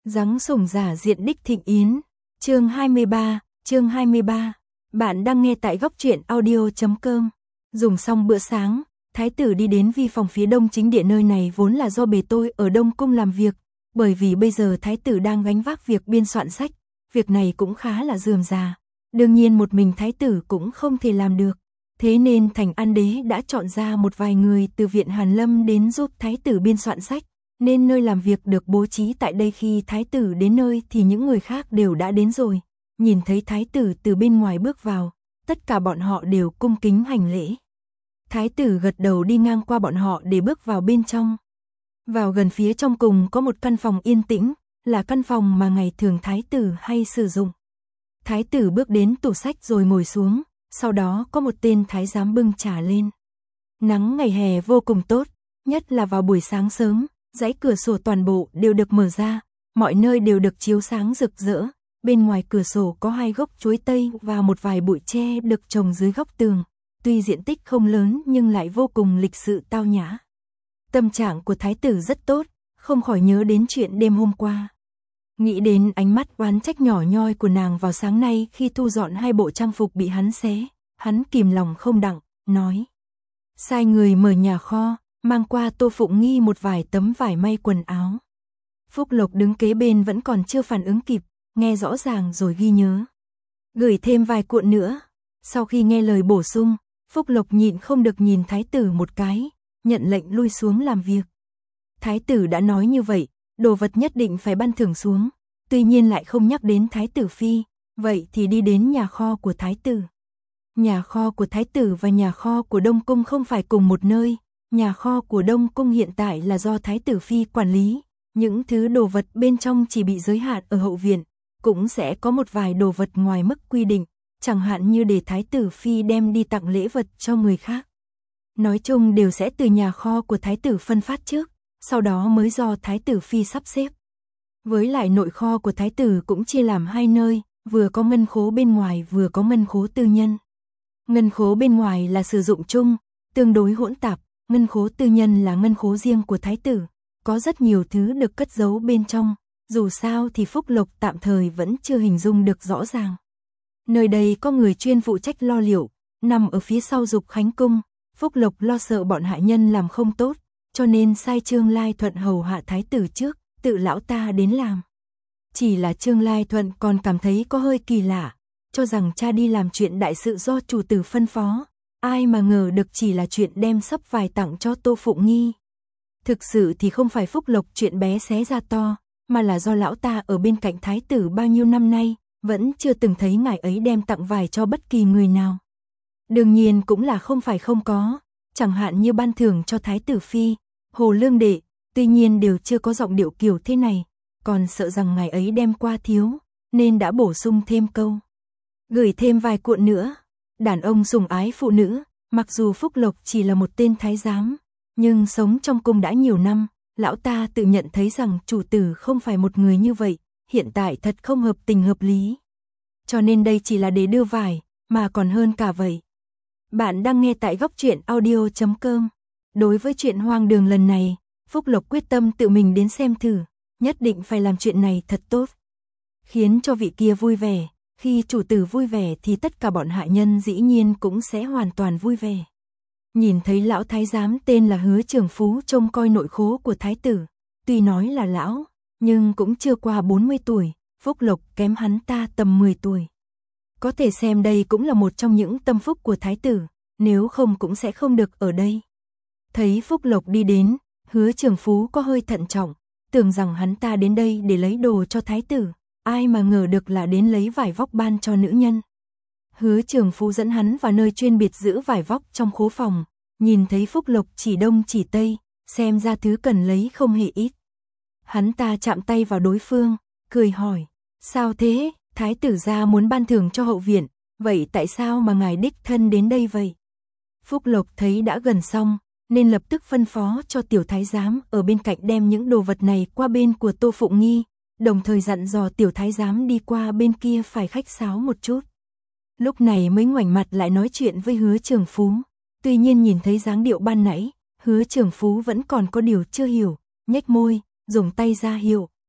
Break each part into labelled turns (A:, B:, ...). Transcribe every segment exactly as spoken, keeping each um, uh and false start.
A: Giáng sủng giả diện đích thịnh yến. Chương hai mươi ba, chương hai mươi ba. Bạn đang nghe tại góc truyện audio chấm com. Dùng xong bữa sáng, thái tử đi đến vi phòng phía đông chính điện, nơi này vốn là do bề tôi ở Đông Cung làm việc, bởi vì bây giờ thái tử đang gánh vác việc biên soạn sách, việc này cũng khá là rườm rà. Đương nhiên một mình thái tử cũng không thể làm được, thế nên Thành An Đế đã chọn ra một vài người từ viện Hàn Lâm đến giúp thái tử biên soạn sách, nên nơi làm việc được bố trí tại đây. Khi thái tử đến nơi thì những người khác đều đã đến rồi. Nhìn thấy thái tử từ bên ngoài bước vào, tất cả bọn họ đều cung kính hành lễ. Thái tử gật đầu đi ngang qua bọn họ để bước vào bên trong. Vào gần phía trong cùng có một căn phòng yên tĩnh, là căn phòng mà ngày thường thái tử hay sử dụng. Thái tử bước đến tủ sách rồi ngồi xuống, sau đó có một tên thái giám bưng trà lên. Nắng ngày hè vô cùng tốt, nhất là vào buổi sáng sớm, dãy cửa sổ toàn bộ đều được mở ra, mọi nơi đều được chiếu sáng rực rỡ. Bên ngoài cửa sổ có hai gốc chuối tây và một vài bụi tre được trồng dưới góc tường, tuy diện tích không lớn nhưng lại vô cùng lịch sự tao nhã. Tâm trạng của thái tử rất tốt, không khỏi nhớ đến chuyện đêm hôm qua. Nghĩ đến ánh mắt oán trách nhỏ nhoi của nàng vào sáng nay khi thu dọn hai bộ trang phục bị hắn xé, hắn kìm lòng không đặng, nói: sai người mở nhà kho, mang qua Tô Phụng Nghi một vài tấm vải may quần áo. Phúc Lộc đứng kế bên vẫn còn chưa phản ứng kịp, nghe rõ ràng rồi ghi nhớ. Gửi thêm vài cuộn nữa. Sau khi nghe lời bổ sung, Phúc Lộc nhịn không được nhìn thái tử một cái, nhận lệnh lui xuống làm việc. Thái tử đã nói như vậy, đồ vật nhất định phải ban thưởng xuống, tuy nhiên lại không nhắc đến thái tử phi, vậy thì đi đến nhà kho của thái tử. Nhà kho của thái tử và nhà kho của Đông Cung không phải cùng một nơi, nhà kho của Đông Cung hiện tại là do thái tử phi quản lý, những thứ đồ vật bên trong chỉ bị giới hạn ở hậu viện, cũng sẽ có một vài đồ vật ngoài mức quy định, chẳng hạn như để thái tử phi đem đi tặng lễ vật cho người khác. Nói chung đều sẽ từ nhà kho của thái tử phân phát trước, sau đó mới do thái tử phi sắp xếp. Với lại nội kho của thái tử cũng chia làm hai nơi, vừa có ngân khố bên ngoài vừa có ngân khố tư nhân. Ngân khố bên ngoài là sử dụng chung, tương đối hỗn tạp, ngân khố tư nhân là ngân khố riêng của thái tử, có rất nhiều thứ được cất giấu bên trong, dù sao thì Phúc Lộc tạm thời vẫn chưa hình dung được rõ ràng. Nơi đây có người chuyên phụ trách lo liệu, nằm ở phía sau Dục Khánh Cung, Phúc Lộc lo sợ bọn hạ nhân làm không tốt, cho nên sai Trương Lai Thuận hầu hạ thái tử trước, tự lão ta đến làm. Chỉ là Trương Lai Thuận còn cảm thấy có hơi kỳ lạ, cho rằng cha đi làm chuyện đại sự do chủ tử phân phó, ai mà ngờ được chỉ là chuyện đem sắp vải tặng cho Tô Phụng Nghi. Thực sự thì không phải Phúc Lộc chuyện bé xé ra to, mà là do lão ta ở bên cạnh thái tử bao nhiêu năm nay, vẫn chưa từng thấy ngài ấy đem tặng vải cho bất kỳ người nào. Đương nhiên cũng là không phải không có, chẳng hạn như ban thưởng cho thái tử phi, Hồ Lương Đệ, tuy nhiên đều chưa có giọng điệu kiểu thế này, còn sợ rằng ngài ấy đem qua thiếu, nên đã bổ sung thêm câu: gửi thêm vài cuộn nữa. Đàn ông sủng ái phụ nữ, mặc dù Phúc Lộc chỉ là một tên thái giám, nhưng sống trong cung đã nhiều năm, lão ta tự nhận thấy rằng chủ tử không phải một người như vậy, hiện tại thật không hợp tình hợp lý. Cho nên đây chỉ là để đưa vải, mà còn hơn cả vậy. Bạn đang nghe tại góc truyện audio chấm com. Đối với chuyện hoang đường lần này, Phúc Lộc quyết tâm tự mình đến xem thử, nhất định phải làm chuyện này thật tốt, khiến cho vị kia vui vẻ. Khi chủ tử vui vẻ thì tất cả bọn hạ nhân dĩ nhiên cũng sẽ hoàn toàn vui vẻ. Nhìn thấy lão thái giám tên là Hứa Trường Phú trông coi nội khố của thái tử, tuy nói là lão, nhưng cũng chưa qua bốn mươi tuổi, Phúc Lộc kém hắn ta tầm mười tuổi. Có thể xem đây cũng là một trong những tâm phúc của thái tử, nếu không cũng sẽ không được ở đây. Thấy Phúc Lộc đi đến, Hứa Trường Phú có hơi thận trọng, tưởng rằng hắn ta đến đây để lấy đồ cho thái tử, ai mà ngờ được là đến lấy vải vóc ban cho nữ nhân. Hứa Trường Phú dẫn hắn vào nơi chuyên biệt giữ vải vóc trong khố phòng, nhìn thấy Phúc Lộc chỉ đông chỉ tây, xem ra thứ cần lấy không hề ít. Hắn ta chạm tay vào đối phương, cười hỏi: sao thế, thái tử gia muốn ban thưởng cho hậu viện, vậy tại sao mà ngài đích thân đến đây vậy? Phúc Lộc thấy đã gần xong, nên lập tức phân phó cho tiểu thái giám ở bên cạnh đem những đồ vật này qua bên của Tô Phụng Nghi, đồng thời dặn dò tiểu thái giám đi qua bên kia phải khách sáo một chút. Lúc này mới ngoảnh mặt lại nói chuyện với Hứa Trường Phú. Tuy nhiên nhìn thấy dáng điệu ban nãy, Hứa Trường Phú vẫn còn có điều chưa hiểu, nhếch môi, dùng tay ra hiệu.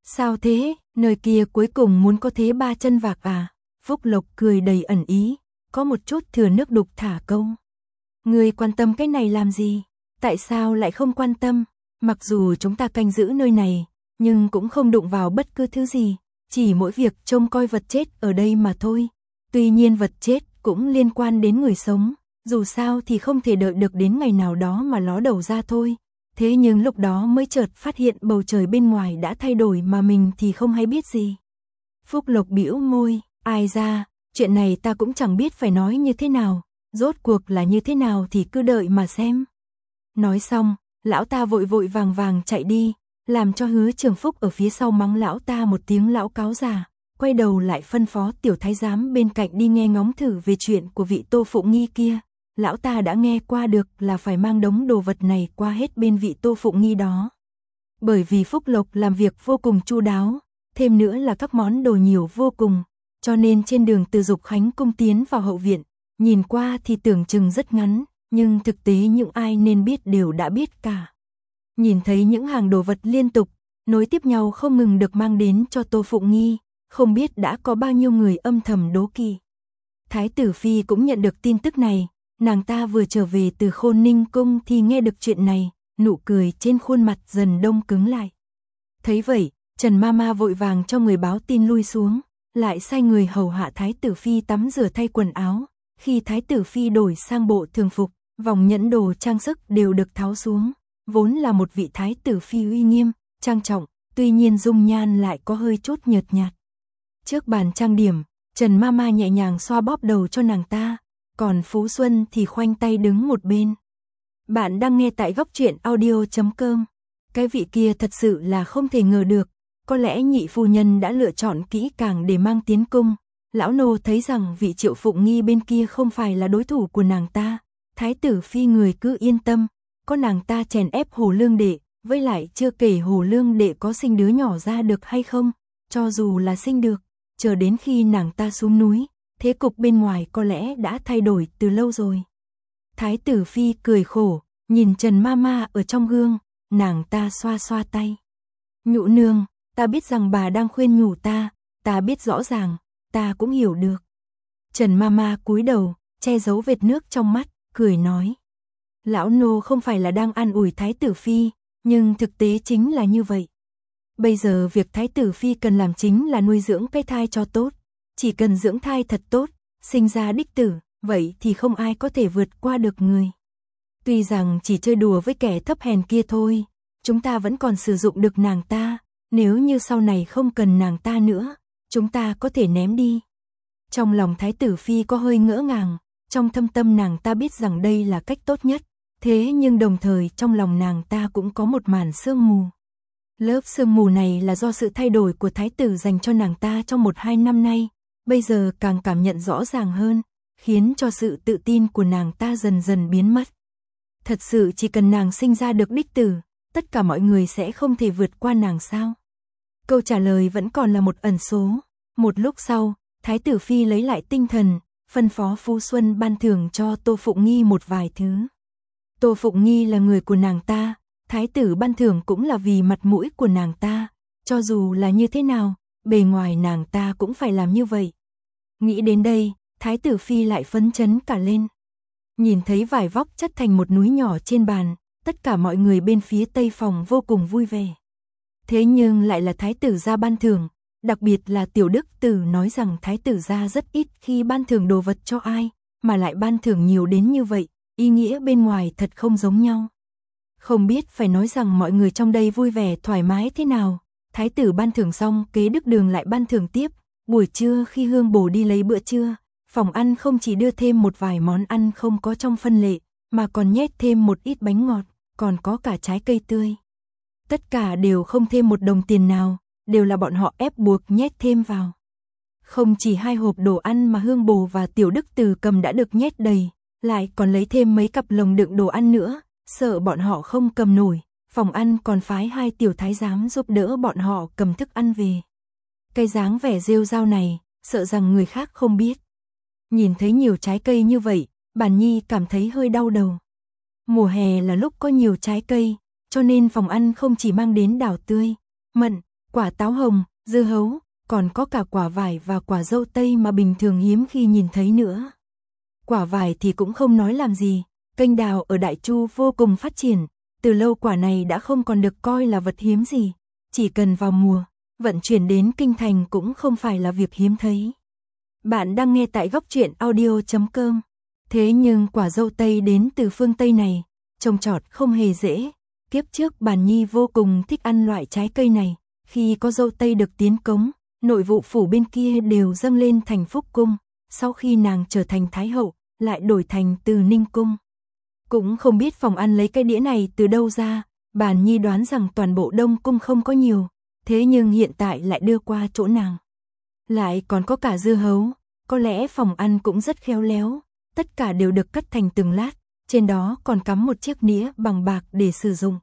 A: Sao thế, nơi kia cuối cùng muốn có thế ba chân vạc à? Phúc Lộc cười đầy ẩn ý, có một chút thừa nước đục thả câu. Ngươi quan tâm cái này làm gì? Tại sao lại không quan tâm? Mặc dù chúng ta canh giữ nơi này, nhưng cũng không đụng vào bất cứ thứ gì, chỉ mỗi việc trông coi vật chết ở đây mà thôi. Tuy nhiên vật chết cũng liên quan đến người sống, dù sao thì không thể đợi được đến ngày nào đó mà ló đầu ra thôi. Thế nhưng lúc đó mới chợt phát hiện bầu trời bên ngoài đã thay đổi mà mình thì không hay biết gì. Phúc Lộc bĩu môi, ai ra, chuyện này ta cũng chẳng biết phải nói như thế nào, rốt cuộc là như thế nào thì cứ đợi mà xem. Nói xong, lão ta vội vội vàng vàng chạy đi, làm cho Hứa Trường Phúc ở phía sau mắng lão ta một tiếng lão cáo già, quay đầu lại phân phó tiểu thái giám bên cạnh đi nghe ngóng thử về chuyện của vị Tô Phụng Nghi kia. Lão ta đã nghe qua được là phải mang đống đồ vật này qua hết bên vị Tô Phụng Nghi đó. Bởi vì Phúc Lộc làm việc vô cùng chu đáo, thêm nữa là các món đồ nhiều vô cùng, cho nên trên đường từ Dục Khánh cung tiến vào hậu viện, nhìn qua thì tưởng chừng rất ngắn, nhưng thực tế những ai nên biết đều đã biết cả. Nhìn thấy những hàng đồ vật liên tục, nối tiếp nhau không ngừng được mang đến cho Tô Phụng Nghi, không biết đã có bao nhiêu người âm thầm đố kỵ. Thái tử Phi cũng nhận được tin tức này, nàng ta vừa trở về từ Khôn Ninh cung thì nghe được chuyện này, nụ cười trên khuôn mặt dần đông cứng lại. Thấy vậy, Trần Mama vội vàng cho người báo tin lui xuống, lại sai người hầu hạ Thái tử Phi tắm rửa thay quần áo. Khi Thái tử Phi đổi sang bộ thường phục, vòng nhẫn đồ trang sức đều được tháo xuống, vốn là một vị Thái tử Phi uy nghiêm, trang trọng, tuy nhiên dung nhan lại có hơi chút nhợt nhạt. Trước bàn trang điểm, Trần Mama nhẹ nhàng xoa bóp đầu cho nàng ta, còn Phú Xuân thì khoanh tay đứng một bên. Bạn đang nghe tại góc truyện audio chấm com. Cái vị kia thật sự là không thể ngờ được, có lẽ nhị phu nhân đã lựa chọn kỹ càng để mang tiến cung. Lão nô thấy rằng vị Triệu Phụng Nghi bên kia không phải là đối thủ của nàng ta, Thái tử Phi người cứ yên tâm, có nàng ta chèn ép Hồ Lương đệ, với lại chưa kể Hồ Lương đệ có sinh đứa nhỏ ra được hay không, cho dù là sinh được, chờ đến khi nàng ta xuống núi, thế cục bên ngoài có lẽ đã thay đổi từ lâu rồi. Thái tử Phi cười khổ, nhìn Trần Mama ở trong gương, nàng ta xoa xoa tay. Nhũ nương, ta biết rằng bà đang khuyên nhủ ta, ta biết rõ ràng, ta cũng hiểu được. Trần Mama cúi đầu, che giấu vệt nước trong mắt, cười nói. Lão nô không phải là đang an ủi Thái tử Phi, nhưng thực tế chính là như vậy. Bây giờ việc Thái tử Phi cần làm chính là nuôi dưỡng cái thai cho tốt. Chỉ cần dưỡng thai thật tốt, sinh ra đích tử, vậy thì không ai có thể vượt qua được người. Tuy rằng chỉ chơi đùa với kẻ thấp hèn kia thôi, chúng ta vẫn còn sử dụng được nàng ta, nếu như sau này không cần nàng ta nữa, chúng ta có thể ném đi. Trong lòng Thái tử Phi có hơi ngỡ ngàng, trong thâm tâm nàng ta biết rằng đây là cách tốt nhất, thế nhưng đồng thời trong lòng nàng ta cũng có một màn sương mù. Lớp sương mù này là do sự thay đổi của Thái tử dành cho nàng ta trong một hai năm nay, bây giờ càng cảm nhận rõ ràng hơn, khiến cho sự tự tin của nàng ta dần dần biến mất. Thật sự chỉ cần nàng sinh ra được đích tử, tất cả mọi người sẽ không thể vượt qua nàng sao? Câu trả lời vẫn còn là một ẩn số. Một lúc sau, Thái tử Phi lấy lại tinh thần, phân phó Phú Xuân ban thưởng cho Tô Phụng Nghi một vài thứ. Tô Phụng Nghi là người của nàng ta, Thái tử ban thưởng cũng là vì mặt mũi của nàng ta, cho dù là như thế nào, bề ngoài nàng ta cũng phải làm như vậy. Nghĩ đến đây, Thái tử Phi lại phấn chấn cả lên. Nhìn thấy vải vóc chất thành một núi nhỏ trên bàn, tất cả mọi người bên phía tây phòng vô cùng vui vẻ. Thế nhưng lại là Thái tử gia ban thưởng, đặc biệt là Tiểu Đức Tử nói rằng Thái tử gia rất ít khi ban thưởng đồ vật cho ai, mà lại ban thưởng nhiều đến như vậy, ý nghĩa bên ngoài thật không giống nhau. Không biết phải nói rằng mọi người trong đây vui vẻ thoải mái thế nào. Thái tử ban thưởng xong, Kế Đức Đường lại ban thưởng tiếp. Buổi trưa khi Hương Bổ đi lấy bữa trưa, phòng ăn không chỉ đưa thêm một vài món ăn không có trong phân lệ, mà còn nhét thêm một ít bánh ngọt, còn có cả trái cây tươi. Tất cả đều không thêm một đồng tiền nào, đều là bọn họ ép buộc nhét thêm vào. Không chỉ hai hộp đồ ăn mà Hương Bổ và Tiểu Đức Từ cầm đã được nhét đầy, lại còn lấy thêm mấy cặp lồng đựng đồ ăn nữa, sợ bọn họ không cầm nổi, phòng ăn còn phái hai tiểu thái giám giúp đỡ bọn họ cầm thức ăn về. Cái dáng vẻ rêu rao này, sợ rằng người khác không biết. Nhìn thấy nhiều trái cây như vậy, Bản Nhi cảm thấy hơi đau đầu. Mùa hè là lúc có nhiều trái cây, cho nên phòng ăn không chỉ mang đến đào tươi, mận, quả táo hồng, dưa hấu, còn có cả quả vải và quả dâu tây mà bình thường hiếm khi nhìn thấy nữa. Quả vải thì cũng không nói làm gì, kênh đào ở Đại Chu vô cùng phát triển, từ lâu quả này đã không còn được coi là vật hiếm gì, chỉ cần vào mùa, vận chuyển đến kinh thành cũng không phải là việc hiếm thấy. Bạn đang nghe tại góc truyện audio chấm com. Thế nhưng quả dâu tây đến từ phương Tây này, trồng trọt không hề dễ. Kiếp trước Bàn Nhi vô cùng thích ăn loại trái cây này, khi có dâu tây được tiến cống, nội vụ phủ bên kia đều dâng lên thành Phúc Cung, sau khi nàng trở thành Thái hậu, lại đổi thành Từ Ninh Cung. Cũng không biết phòng ăn lấy cái đĩa này từ đâu ra, Bàn Nhi đoán rằng toàn bộ Đông Cung không có nhiều, thế nhưng hiện tại lại đưa qua chỗ nàng. Lại còn có cả dưa hấu, có lẽ phòng ăn cũng rất khéo léo, tất cả đều được cắt thành từng lát, trên đó còn cắm một chiếc nĩa bằng bạc để sử dụng.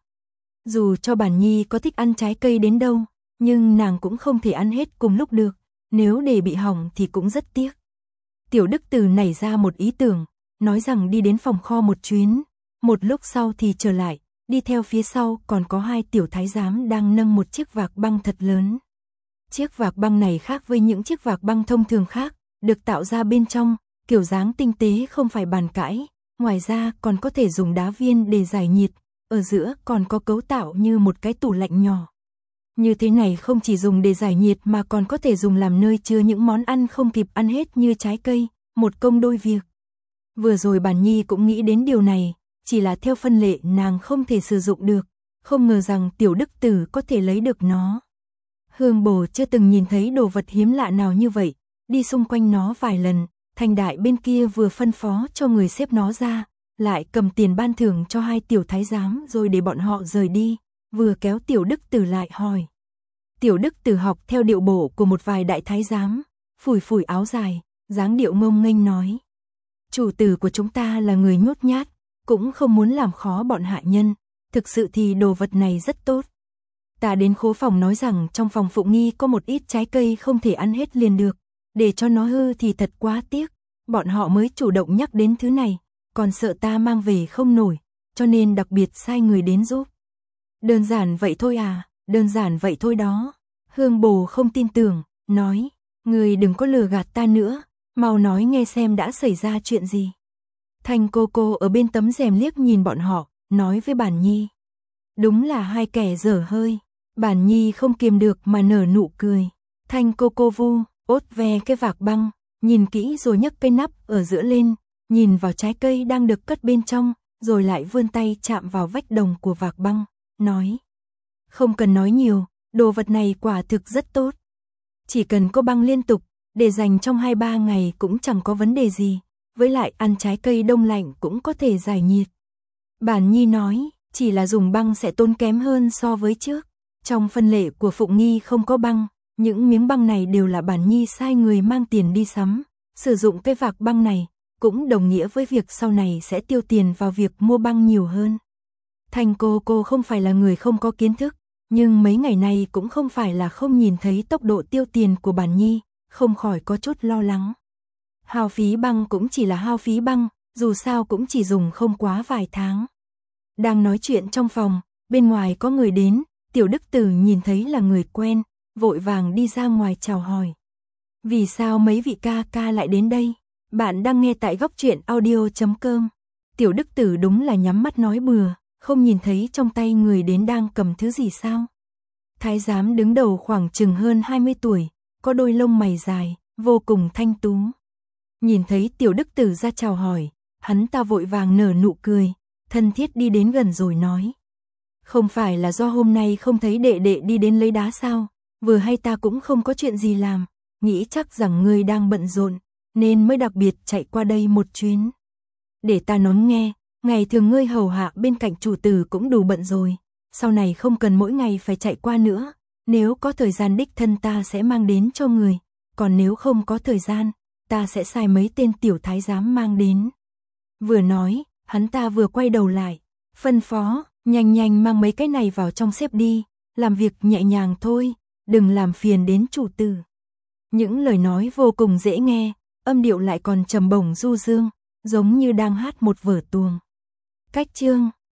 A: Dù cho Bàn Nhi có thích ăn trái cây đến đâu, nhưng nàng cũng không thể ăn hết cùng lúc được, nếu để bị hỏng thì cũng rất tiếc. Tiểu Đức Từ nảy ra một ý tưởng, nói rằng đi đến phòng kho một chuyến, một lúc sau thì trở lại, đi theo phía sau còn có hai tiểu thái giám đang nâng một chiếc vạc băng thật lớn. Chiếc vạc băng này khác với những chiếc vạc băng thông thường khác, được tạo ra bên trong, kiểu dáng tinh tế không phải bàn cãi, ngoài ra còn có thể dùng đá viên để giải nhiệt, ở giữa còn có cấu tạo như một cái tủ lạnh nhỏ. Như thế này không chỉ dùng để giải nhiệt mà còn có thể dùng làm nơi chứa những món ăn không kịp ăn hết như trái cây, một công đôi việc. Vừa rồi Bàn Nhi cũng nghĩ đến điều này, chỉ là theo phân lệ nàng không thể sử dụng được, không ngờ rằng Tiểu Đức Tử có thể lấy được nó. Hương Bồ chưa từng nhìn thấy đồ vật hiếm lạ nào như vậy, đi xung quanh nó vài lần, Thành Đại bên kia vừa phân phó cho người xếp nó ra, lại cầm tiền ban thưởng cho hai tiểu thái giám rồi để bọn họ rời đi, vừa kéo Tiểu Đức Tử lại hỏi. Tiểu Đức Tử học theo điệu bộ của một vài đại thái giám, phủi phủi áo dài, dáng điệu ngông nghênh nói. Chủ tử của chúng ta là người nhút nhát, cũng không muốn làm khó bọn hạ nhân, thực sự thì đồ vật này rất tốt. Ta đến khố phòng nói rằng trong phòng Phụng Nghi có một ít trái cây không thể ăn hết liền được, để cho nó hư thì thật quá tiếc, bọn họ mới chủ động nhắc đến thứ này, còn sợ ta mang về không nổi, cho nên đặc biệt sai người đến giúp. Đơn giản vậy thôi à, đơn giản vậy thôi đó. Hương Bồ không tin tưởng, nói, người đừng có lừa gạt ta nữa, mau nói nghe xem đã xảy ra chuyện gì. Thanh cô cô ở bên tấm rèm liếc nhìn bọn họ, nói với Bàn Nhi. Đúng là hai kẻ dở hơi. Bàn Nhi không kiềm được mà nở nụ cười. Thanh cô cô vu, ốt ve cái vạc băng, nhìn kỹ rồi nhấc cái nắp ở giữa lên, nhìn vào trái cây đang được cất bên trong, rồi lại vươn tay chạm vào vách đồng của vạc băng, nói. Không cần nói nhiều, đồ vật này quả thực rất tốt. Chỉ cần có băng liên tục, để dành trong hai ba ngày cũng chẳng có vấn đề gì, với lại ăn trái cây đông lạnh cũng có thể giải nhiệt. Bàn Nhi nói, chỉ là dùng băng sẽ tốn kém hơn so với trước. Trong phân lệ của Phụng Nghi không có băng, những miếng băng này đều là Bàn Nhi sai người mang tiền đi sắm, sử dụng cái vạc băng này, cũng đồng nghĩa với việc sau này sẽ tiêu tiền vào việc mua băng nhiều hơn. Thành cô cô không phải là người không có kiến thức, nhưng mấy ngày nay cũng không phải là không nhìn thấy tốc độ tiêu tiền của Bàn Nhi, không khỏi có chút lo lắng. Hao phí băng cũng chỉ là hao phí băng, dù sao cũng chỉ dùng không quá vài tháng. Đang nói chuyện trong phòng, bên ngoài có người đến, Tiểu Đức Tử nhìn thấy là người quen, vội vàng đi ra ngoài chào hỏi. Vì sao mấy vị ca ca lại đến đây? Bạn đang nghe tại góc truyện audio chấm com. Tiểu Đức Tử đúng là nhắm mắt nói bừa, không nhìn thấy trong tay người đến đang cầm thứ gì sao? Thái giám đứng đầu khoảng chừng hơn hai mươi tuổi, có đôi lông mày dài, vô cùng thanh tú. Nhìn thấy Tiểu Đức Tử ra chào hỏi, hắn ta vội vàng nở nụ cười, thân thiết đi đến gần rồi nói. Không phải là do hôm nay không thấy đệ đệ đi đến lấy đá sao, vừa hay ta cũng không có chuyện gì làm, nghĩ chắc rằng ngươi đang bận rộn, nên mới đặc biệt chạy qua đây một chuyến. Để ta nói nghe, ngày thường ngươi hầu hạ bên cạnh chủ tử cũng đủ bận rồi, sau này không cần mỗi ngày phải chạy qua nữa, nếu có thời gian đích thân ta sẽ mang đến cho người, còn nếu không có thời gian, ta sẽ sai mấy tên tiểu thái giám mang đến. Vừa nói, hắn ta vừa quay đầu lại, phân phó, nhanh nhanh mang mấy cái này vào trong xếp đi, làm việc nhẹ nhàng thôi, đừng làm phiền đến chủ tử. Những lời nói vô cùng dễ nghe, âm điệu lại còn trầm bổng du dương, giống như đang hát một vở tuồng. Cách chương